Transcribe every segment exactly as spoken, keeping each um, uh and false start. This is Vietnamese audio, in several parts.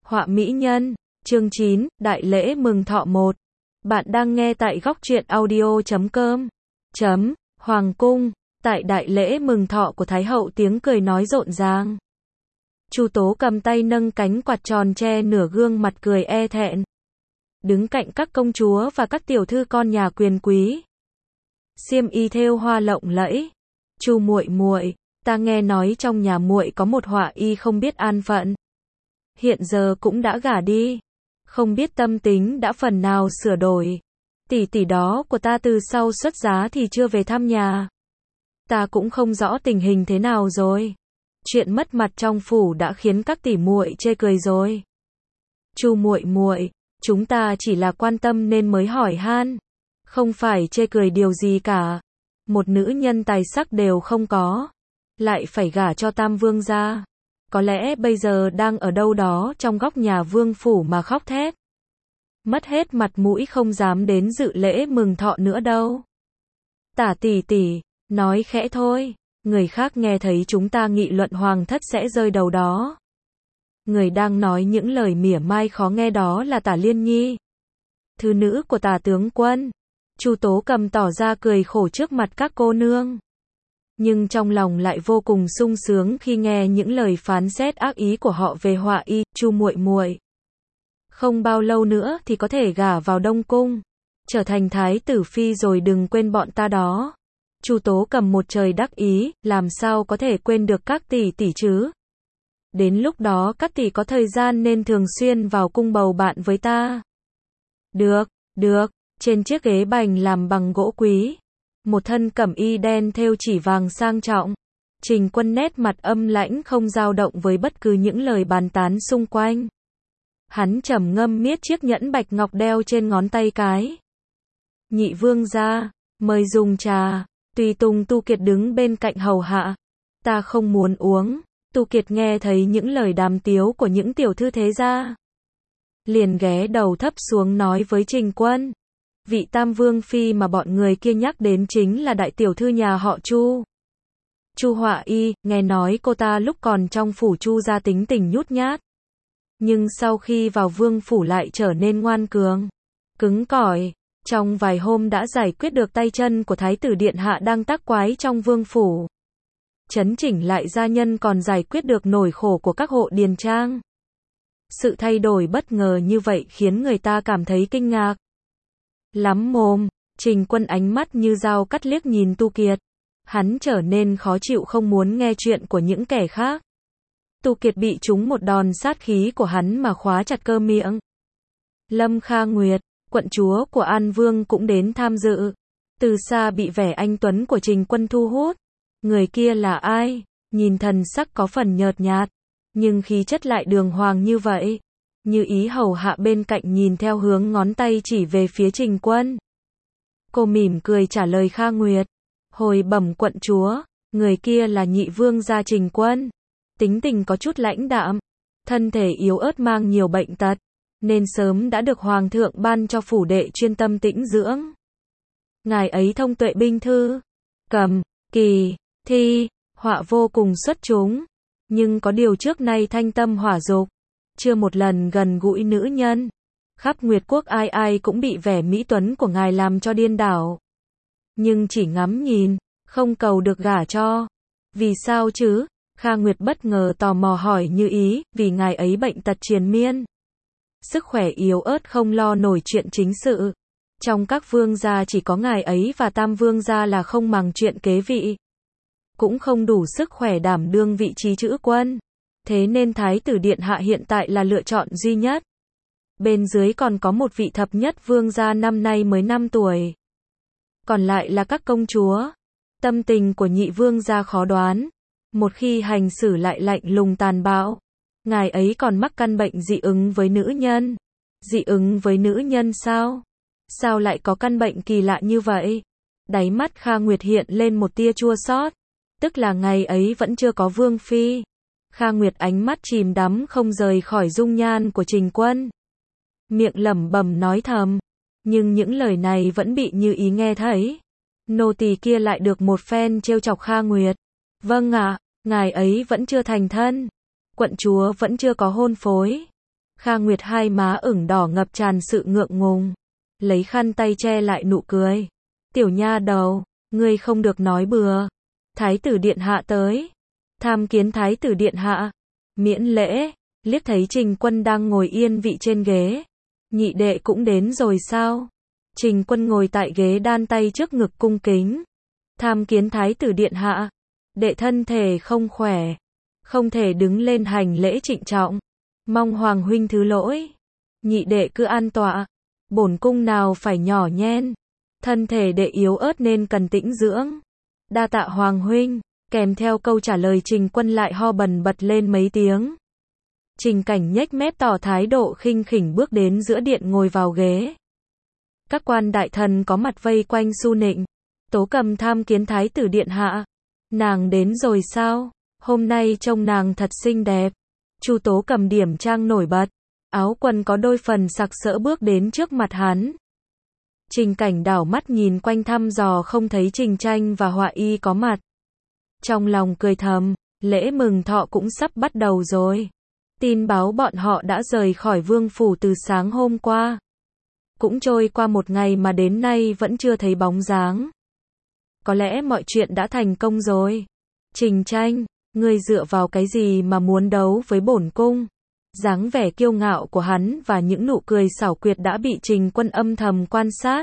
Họa mỹ nhân, chương chín, Đại lễ mừng thọ một. Bạn đang nghe tại góc truyện audio chấm com. Chấm, Hoàng cung, tại đại lễ mừng thọ của Thái hậu tiếng cười nói rộn ràng. Chu Tố cầm tay nâng cánh quạt tròn che nửa gương mặt cười e thẹn. Đứng cạnh các công chúa và các tiểu thư con nhà quyền quý. Xiêm y thêu hoa lộng lẫy. Chu muội muội, ta nghe nói trong nhà muội có một họa y không biết an phận. Hiện giờ cũng đã gả đi. Không biết tâm tính đã phần nào sửa đổi. Tỷ tỷ đó của ta từ sau xuất giá thì chưa về thăm nhà. Ta cũng không rõ tình hình thế nào rồi. Chuyện mất mặt trong phủ đã khiến các tỷ muội chê cười rồi. Chu muội muội, chúng ta chỉ là quan tâm nên mới hỏi han, không phải chê cười điều gì cả. Một nữ nhân tài sắc đều không có, lại phải gả cho Tam Vương gia. Có lẽ bây giờ đang ở đâu đó trong góc nhà vương phủ mà khóc thét. Mất hết mặt mũi không dám đến dự lễ mừng thọ nữa đâu. Tả tỷ tỷ, nói khẽ thôi, người khác nghe thấy chúng ta nghị luận hoàng thất sẽ rơi đầu đó. Người đang nói những lời mỉa mai khó nghe đó là Tả Liên Nhi, thứ nữ của Tả tướng quân. Chu Tố cầm tỏ ra cười khổ trước mặt các cô nương, nhưng trong lòng lại vô cùng sung sướng khi nghe những lời phán xét ác ý của họ về họa y. Chu muội muội, không bao lâu nữa thì có thể gả vào Đông cung, trở thành thái tử phi rồi, đừng quên bọn ta đó. Chu Tố cầm một trời đắc ý, làm sao có thể quên được các tỷ tỷ chứ? Đến lúc đó các tỷ có thời gian nên thường xuyên vào cung bầu bạn với ta. Được, được. Trên chiếc ghế bành làm bằng gỗ quý, một thân cẩm y đen thêu chỉ vàng sang trọng. Trình Quân nét mặt âm lãnh không dao động với bất cứ những lời bàn tán xung quanh. Hắn trầm ngâm miết chiếc nhẫn bạch ngọc đeo trên ngón tay cái. Nhị vương gia, mời dùng trà. Tùy tùng Tu Kiệt đứng bên cạnh hầu hạ. Ta không muốn uống. Tu Kiệt nghe thấy những lời đàm tiếu của những tiểu thư thế gia, liền ghé đầu thấp xuống nói với Trình Quân. Vị Tam Vương phi mà bọn người kia nhắc đến chính là đại tiểu thư nhà họ Chu. Chu Họa Y, nghe nói cô ta lúc còn trong phủ Chu gia tính tình nhút nhát, nhưng sau khi vào vương phủ lại trở nên ngoan cường, cứng cỏi. Trong vài hôm đã giải quyết được tay chân của thái tử điện hạ đang tác quái trong vương phủ. Chấn chỉnh lại gia nhân, còn giải quyết được nỗi khổ của các hộ điền trang. Sự thay đổi bất ngờ như vậy khiến người ta cảm thấy kinh ngạc. Lắm mồm. Trình Quân ánh mắt như dao cắt liếc nhìn Tu Kiệt. Hắn trở nên khó chịu, không muốn nghe chuyện của những kẻ khác. Tu Kiệt bị trúng một đòn sát khí của hắn mà khóa chặt cơ miệng. Lâm Kha Nguyệt, quận chúa của An Vương cũng đến tham dự. Từ xa bị vẻ anh tuấn của Trình Quân thu hút. Người kia là ai? Nhìn thần sắc có phần nhợt nhạt, nhưng khí chất lại đường hoàng như vậy. Như ý hầu hạ bên cạnh nhìn theo hướng ngón tay chỉ về phía Trình Quân. Cô mỉm cười trả lời Kha Nguyệt. Hồi bẩm quận chúa, người kia là nhị vương gia Trình Quân. Tính tình có chút lãnh đạm, thân thể yếu ớt mang nhiều bệnh tật, nên sớm đã được hoàng thượng ban cho phủ đệ chuyên tâm tĩnh dưỡng. Ngài ấy thông tuệ binh thư, cầm, kỳ, thi, họa vô cùng xuất chúng, nhưng có điều trước nay thanh tâm hỏa dục, chưa một lần gần gũi nữ nhân. Khắp Nguyệt quốc ai ai cũng bị vẻ mỹ tuấn của ngài làm cho điên đảo, nhưng chỉ ngắm nhìn, không cầu được gả cho. Vì sao chứ? Kha Nguyệt bất ngờ tò mò hỏi Như ý. Vì ngài ấy bệnh tật triền miên, sức khỏe yếu ớt không lo nổi chuyện chính sự. Trong các vương gia chỉ có ngài ấy và Tam Vương gia là không màng chuyện kế vị, cũng không đủ sức khỏe đảm đương vị trí chữ quân. Thế nên thái tử điện hạ hiện tại là lựa chọn duy nhất. Bên dưới còn có một vị thập nhất vương gia năm nay mới năm tuổi. Còn lại là các công chúa. Tâm tình của nhị vương gia khó đoán. Một khi hành xử lại lạnh lùng tàn bạo. Ngài ấy còn mắc căn bệnh dị ứng với nữ nhân. Dị ứng với nữ nhân sao? Sao lại có căn bệnh kỳ lạ như vậy? Đáy mắt Kha Nguyệt hiện lên một tia chua xót. Tức là ngày ấy vẫn chưa có vương phi. Kha Nguyệt ánh mắt chìm đắm không rời khỏi dung nhan của Trình Quân. Miệng lẩm bẩm nói thầm, nhưng những lời này vẫn bị Như ý nghe thấy. Nô tỳ kia lại được một phen trêu chọc Kha Nguyệt. Vâng ạ, ngài ấy vẫn chưa thành thân. Quận chúa vẫn chưa có hôn phối. Kha Nguyệt hai má ửng đỏ ngập tràn sự ngượng ngùng, lấy khăn tay che lại nụ cười. Tiểu nha đầu, ngươi không được nói bừa. Thái tử điện hạ tới. Tham kiến thái tử điện hạ. Miễn lễ. Liếc thấy Trình Quân đang ngồi yên vị trên ghế. Nhị đệ cũng đến rồi sao? Trình Quân ngồi tại ghế đan tay trước ngực cung kính. Tham kiến thái tử điện hạ. Đệ thân thể không khỏe, không thể đứng lên hành lễ trịnh trọng. Mong hoàng huynh thứ lỗi. Nhị đệ cứ an tọa. Bổn cung nào phải nhỏ nhen. Thân thể đệ yếu ớt nên cần tĩnh dưỡng. Đa tạ hoàng huynh. Kèm theo câu trả lời Trình Quân lại ho bần bật lên mấy tiếng. Trình Cảnh nhếch mép tỏ thái độ khinh khỉnh bước đến giữa điện ngồi vào ghế. Các quan đại thần có mặt vây quanh su nịnh. Tố Cầm tham kiến thái tử điện hạ. Nàng đến rồi sao? Hôm nay trông nàng thật xinh đẹp. Chu Tố Cầm điểm trang nổi bật. Áo quần có đôi phần sặc sỡ bước đến trước mặt hắn. Trình Cảnh đảo mắt nhìn quanh thăm dò không thấy Trình Tranh và Họa Y có mặt. Trong lòng cười thầm, lễ mừng thọ cũng sắp bắt đầu rồi. Tin báo bọn họ đã rời khỏi vương phủ từ sáng hôm qua. Cũng trôi qua một ngày mà đến nay vẫn chưa thấy bóng dáng. Có lẽ mọi chuyện đã thành công rồi. Trình Tranh, ngươi dựa vào cái gì mà muốn đấu với bổn cung? Dáng vẻ kiêu ngạo của hắn và những nụ cười xảo quyệt đã bị Trình Quân âm thầm quan sát.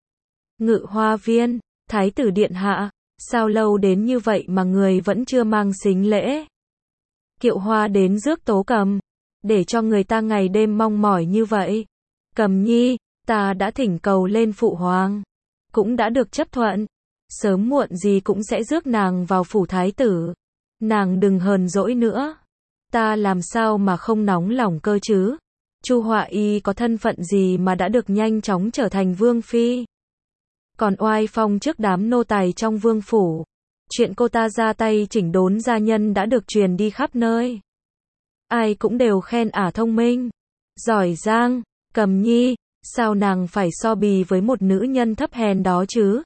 Ngự Hoa Viên, thái tử điện hạ, sao lâu đến như vậy mà người vẫn chưa mang sính lễ? Kiệu hoa đến rước Tố Cầm, để cho người ta ngày đêm mong mỏi như vậy. Cầm nhi, ta đã thỉnh cầu lên phụ hoàng, cũng đã được chấp thuận. Sớm muộn gì cũng sẽ rước nàng vào phủ thái tử. Nàng đừng hờn dỗi nữa. Ta làm sao mà không nóng lòng cơ chứ? Chu Họa Y có thân phận gì mà đã được nhanh chóng trở thành vương phi? Còn oai phong trước đám nô tài trong vương phủ. Chuyện cô ta ra tay chỉnh đốn gia nhân đã được truyền đi khắp nơi. Ai cũng đều khen ả thông minh, giỏi giang. Cầm nhi, sao nàng phải so bì với một nữ nhân thấp hèn đó chứ?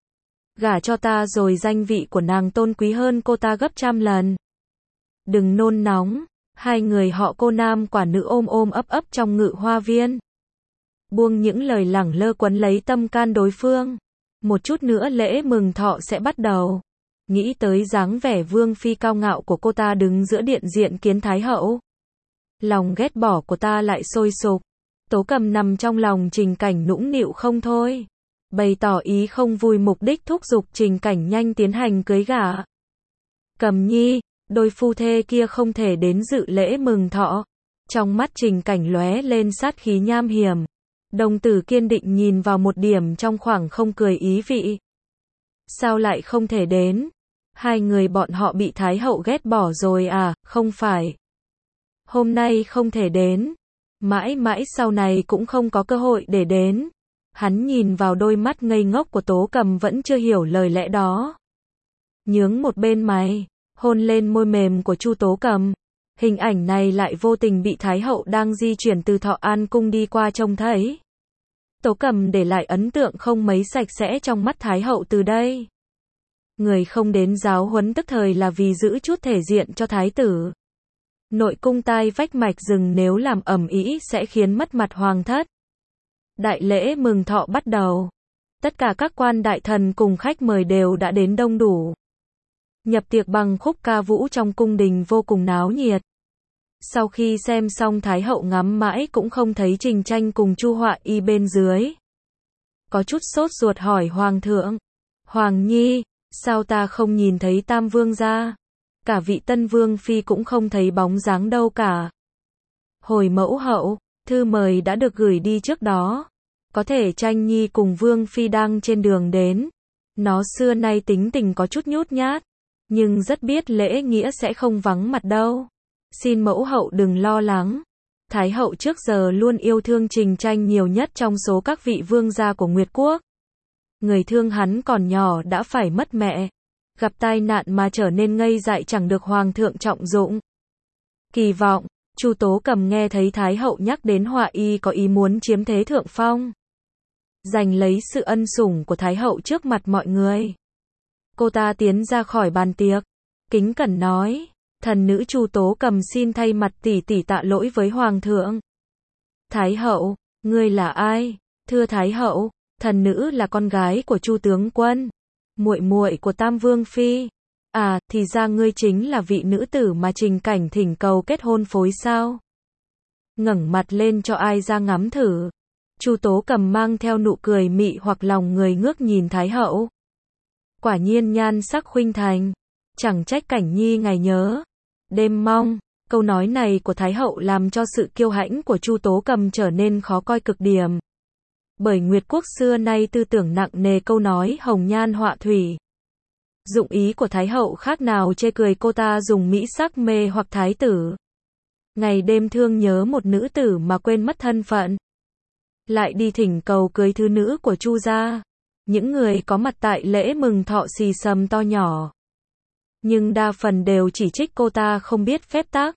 Gả cho ta rồi danh vị của nàng tôn quý hơn cô ta gấp trăm lần. Đừng nôn nóng. Hai người họ cô nam quả nữ ôm ôm ấp ấp trong Ngự Hoa Viên. Buông những lời lẳng lơ quấn lấy tâm can đối phương. Một chút nữa lễ mừng thọ sẽ bắt đầu. Nghĩ tới dáng vẻ vương phi cao ngạo của cô ta đứng giữa điện diện kiến thái hậu. Lòng ghét bỏ của ta lại sôi sục. Tố Cầm nằm trong lòng Trình Cảnh nũng nịu không thôi. Bày tỏ ý không vui, mục đích thúc giục Trình Cảnh nhanh tiến hành cưới gả. Cầm nhi, đôi phu thê kia không thể đến dự lễ mừng thọ. Trong mắt Trình Cảnh lóe lên sát khí nham hiểm. Đồng tử kiên định nhìn vào một điểm trong khoảng không cười ý vị. Sao lại không thể đến? Hai người bọn họ bị Thái hậu ghét bỏ rồi à? Không phải. Hôm nay không thể đến. Mãi mãi sau này cũng không có cơ hội để đến. Hắn nhìn vào đôi mắt ngây ngốc của Tố Cầm vẫn chưa hiểu lời lẽ đó. Nhướng một bên mày, hôn lên môi mềm của Chu Tố Cầm. Hình ảnh này lại vô tình bị Thái hậu đang di chuyển từ Thọ An cung đi qua trông thấy. Tố Cầm để lại ấn tượng không mấy sạch sẽ trong mắt Thái hậu từ đây. Người không đến giáo huấn tức thời là vì giữ chút thể diện cho thái tử. Nội cung tai vách mạch rừng nếu làm ầm ĩ sẽ khiến mất mặt hoàng thất. Đại lễ mừng thọ bắt đầu. Tất cả các quan đại thần cùng khách mời đều đã đến đông đủ. Nhập tiệc bằng khúc ca vũ trong cung đình vô cùng náo nhiệt. Sau khi xem xong Thái hậu ngắm mãi cũng không thấy Trình Tranh cùng Chu Họa Y bên dưới. Có chút sốt ruột hỏi hoàng thượng. Hoàng nhi, sao ta không nhìn thấy Tam Vương gia? Cả vị tân vương phi cũng không thấy bóng dáng đâu cả. Hồi mẫu hậu, thư mời đã được gửi đi trước đó. Có thể Tranh nhi cùng vương phi đang trên đường đến. Nó xưa nay tính tình có chút nhút nhát, nhưng rất biết lễ nghĩa sẽ không vắng mặt đâu. Xin mẫu hậu đừng lo lắng. Thái hậu trước giờ luôn yêu thương Trình Tranh nhiều nhất trong số các vị vương gia của Nguyệt Quốc. Người thương hắn còn nhỏ đã phải mất mẹ. Gặp tai nạn mà trở nên ngây dại chẳng được hoàng thượng trọng dụng. Kỳ vọng, Chu Tố Cầm nghe thấy Thái hậu nhắc đến Họa Y có ý muốn chiếm thế thượng phong. Giành lấy sự ân sủng của Thái hậu trước mặt mọi người. Cô ta tiến ra khỏi bàn tiệc. Kính cẩn nói. Thần nữ Chu Tố Cầm xin thay mặt tỷ tỷ tạ lỗi với hoàng thượng. Thái hậu, ngươi là ai? Thưa Thái hậu, thần nữ là con gái của Chu tướng quân, muội muội của Tam Vương phi. À, thì ra ngươi chính là vị nữ tử mà Trình Cảnh thỉnh cầu kết hôn phối sao? Ngẩng mặt lên cho ai ra ngắm thử. Chu Tố Cầm mang theo nụ cười mị hoặc lòng người ngước nhìn Thái hậu. Quả nhiên nhan sắc khuynh thành, chẳng trách Cảnh nhi ngày nhớ, đêm mong. Câu nói này của Thái hậu làm cho sự kiêu hãnh của Chu Tố Cầm trở nên khó coi cực điểm. Bởi Nguyệt quốc xưa nay tư tưởng nặng nề câu nói hồng nhan họa thủy. Dụng ý của Thái hậu khác nào chê cười cô ta dùng mỹ sắc mê hoặc thái tử. Ngày đêm thương nhớ một nữ tử mà quên mất thân phận. Lại đi thỉnh cầu cưới thứ nữ của Chu gia. Những người có mặt tại lễ mừng thọ xì xầm to nhỏ. Nhưng đa phần đều chỉ trích cô ta không biết phép tắc.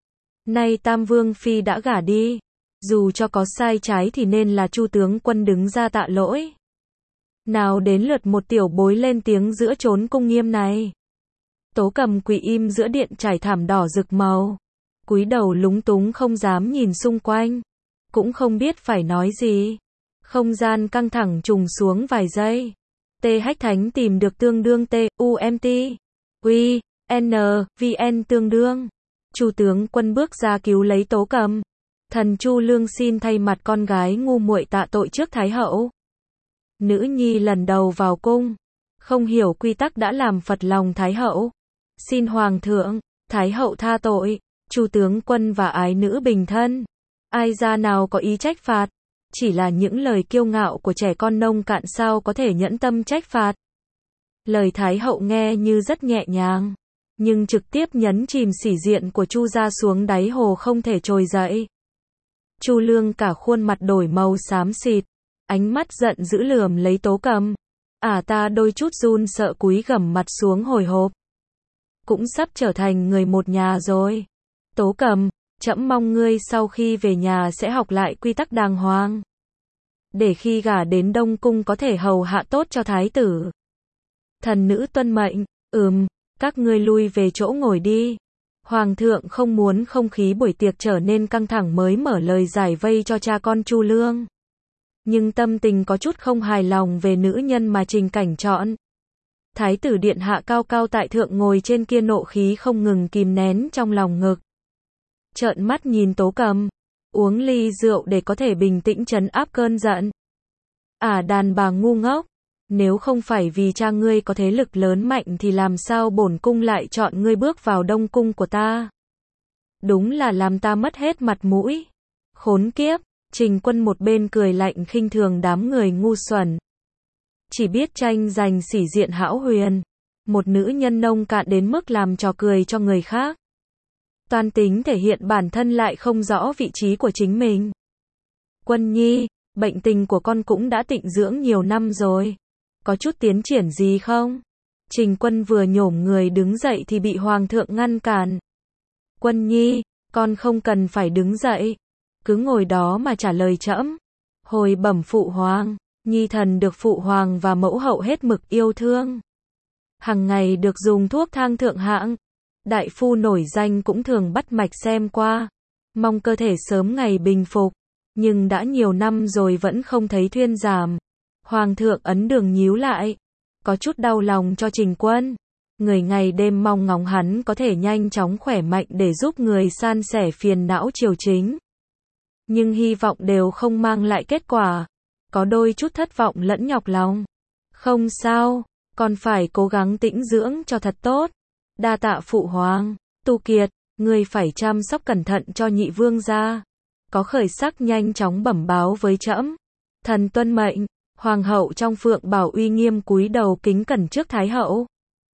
Nay Tam Vương phi đã gả đi. Dù cho có sai trái thì nên là Chu tướng quân đứng ra tạ lỗi. Nào đến lượt một tiểu bối lên tiếng giữa chốn cung nghiêm này. Tố Cầm quỳ im giữa điện trải thảm đỏ rực màu. Cúi đầu lúng túng không dám nhìn xung quanh. Cũng không biết phải nói gì. Không gian căng thẳng trùng xuống vài giây. Tê Hách Thánh tìm được tương đương T, U M T. Quy, N, Vn tương đương. Chu tướng quân bước ra cứu lấy Tố Cầm. Thần Chu Lương xin thay mặt con gái ngu muội tạ tội trước Thái hậu. Nữ nhi lần đầu vào cung, không hiểu quy tắc đã làm phật lòng Thái hậu. Xin Hoàng thượng, Thái hậu tha tội. Chu tướng quân và ái nữ bình thân. Ai ra nào có ý trách phạt. Chỉ là những lời kiêu ngạo của trẻ con nông cạn sao có thể nhẫn tâm trách phạt. Lời Thái hậu nghe như rất nhẹ nhàng, nhưng trực tiếp nhấn chìm sĩ diện của Chu gia xuống đáy hồ không thể trồi dậy. Chu Lương cả khuôn mặt đổi màu xám xịt, ánh mắt giận dữ lườm lấy Tố Cầm. Ả ta đôi chút run sợ cúi gằm mặt xuống hồi hộp. Cũng sắp trở thành người một nhà rồi. Tố Cầm, trẫm mong ngươi sau khi về nhà sẽ học lại quy tắc đàng hoàng. Để khi gả đến Đông Cung có thể hầu hạ tốt cho thái tử. Thần nữ tuân mệnh, ừm, các ngươi lui về chỗ ngồi đi. Hoàng thượng không muốn không khí buổi tiệc trở nên căng thẳng mới mở lời giải vây cho cha con Chu Lương. Nhưng tâm tình có chút không hài lòng về nữ nhân mà Trình Cảnh chọn. Thái tử điện hạ cao cao tại thượng ngồi trên kia nộ khí không ngừng kìm nén trong lòng ngực. Trợn mắt nhìn Tố Cầm, uống ly rượu để có thể bình tĩnh trấn áp cơn giận. À đàn bà ngu ngốc, nếu không phải vì cha ngươi có thế lực lớn mạnh thì làm sao bổn cung lại chọn ngươi bước vào Đông cung của ta. Đúng là làm ta mất hết mặt mũi. Khốn kiếp, Trình Quân một bên cười lạnh khinh thường đám người ngu xuẩn. Chỉ biết tranh giành sĩ diện hão huyền. Một nữ nhân nông cạn đến mức làm trò cười cho người khác. Toan tính thể hiện bản thân lại không rõ vị trí của chính mình. Quân nhi, bệnh tình của con cũng đã tịnh dưỡng nhiều năm rồi. Có chút tiến triển gì không? Trình Quân vừa nhổm người đứng dậy thì bị Hoàng thượng ngăn cản. Quân nhi, con không cần phải đứng dậy. Cứ ngồi đó mà trả lời trẫm. Hồi bẩm phụ hoàng, nhi thần được phụ hoàng và mẫu hậu hết mực yêu thương. Hằng ngày được dùng thuốc thang thượng hạng. Đại phu nổi danh cũng thường bắt mạch xem qua. Mong cơ thể sớm ngày bình phục. Nhưng đã nhiều năm rồi vẫn không thấy thuyên giảm. Hoàng thượng ấn đường nhíu lại. Có chút đau lòng cho Trình Quân. Người ngày đêm mong ngóng hắn có thể nhanh chóng khỏe mạnh để giúp người san sẻ phiền não triều chính. Nhưng hy vọng đều không mang lại kết quả. Có đôi chút thất vọng lẫn nhọc lòng. Không sao, còn phải cố gắng tĩnh dưỡng cho thật tốt. Đa tạ phụ hoàng. Tu Kiệt, ngươi phải chăm sóc cẩn thận cho nhị vương gia. Có khởi sắc nhanh chóng bẩm báo với trẫm. Thần tuân mệnh. Hoàng hậu trong Phượng Bảo uy nghiêm cúi đầu kính cẩn trước Thái hậu.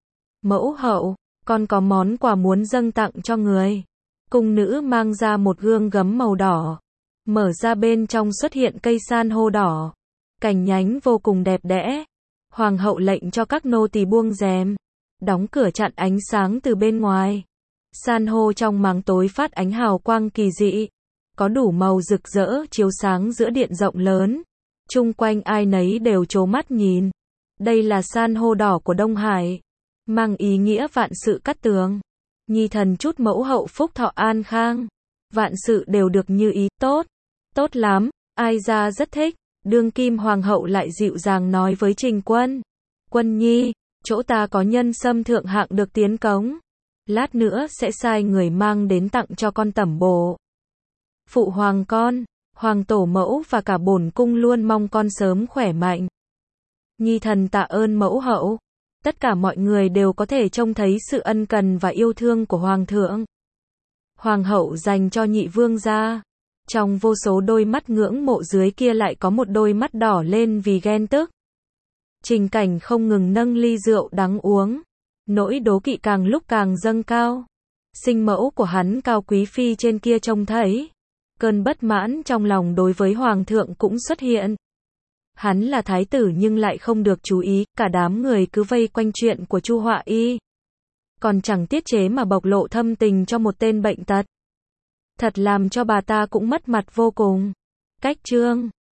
Mẫu hậu, con có món quà muốn dâng tặng cho người. Cung nữ mang ra một gương gấm màu đỏ. Mở ra bên trong xuất hiện cây san hô đỏ. Cành nhánh vô cùng đẹp đẽ. Hoàng hậu lệnh cho các nô tỳ buông rèm. Đóng cửa chặn ánh sáng từ bên ngoài. San hô trong máng tối phát ánh hào quang kỳ dị. Có đủ màu rực rỡ chiếu sáng giữa điện rộng lớn. Chung quanh ai nấy đều trố mắt nhìn. Đây là san hô đỏ của Đông Hải. Mang ý nghĩa vạn sự cát tường. Nhi thần chúc mẫu hậu phúc thọ an khang. Vạn sự đều được như ý tốt. Tốt lắm, ai ra rất thích. Đương kim hoàng hậu lại dịu dàng nói với Trình Quân. Quân nhi, chỗ ta có nhân sâm thượng hạng được tiến cống. Lát nữa sẽ sai người mang đến tặng cho con tẩm bổ. Phụ hoàng con, hoàng tổ mẫu và cả bổn cung luôn mong con sớm khỏe mạnh. Nhi thần tạ ơn mẫu hậu. Tất cả mọi người đều có thể trông thấy sự ân cần và yêu thương của hoàng thượng. Hoàng hậu dành cho nhị vương gia. Trong vô số đôi mắt ngưỡng mộ dưới kia lại có một đôi mắt đỏ lên vì ghen tức. Trình Cảnh không ngừng nâng ly rượu đắng uống. Nỗi đố kỵ càng lúc càng dâng cao. Sinh mẫu của hắn Cao Quý Phi trên kia trông thấy. Cơn bất mãn trong lòng đối với hoàng thượng cũng xuất hiện. Hắn là thái tử nhưng lại không được chú ý, cả đám người cứ vây quanh chuyện của Chu Họa Y. Còn chẳng tiết chế mà bộc lộ thâm tình cho một tên bệnh tật. Thật làm cho bà ta cũng mất mặt vô cùng. Cách chương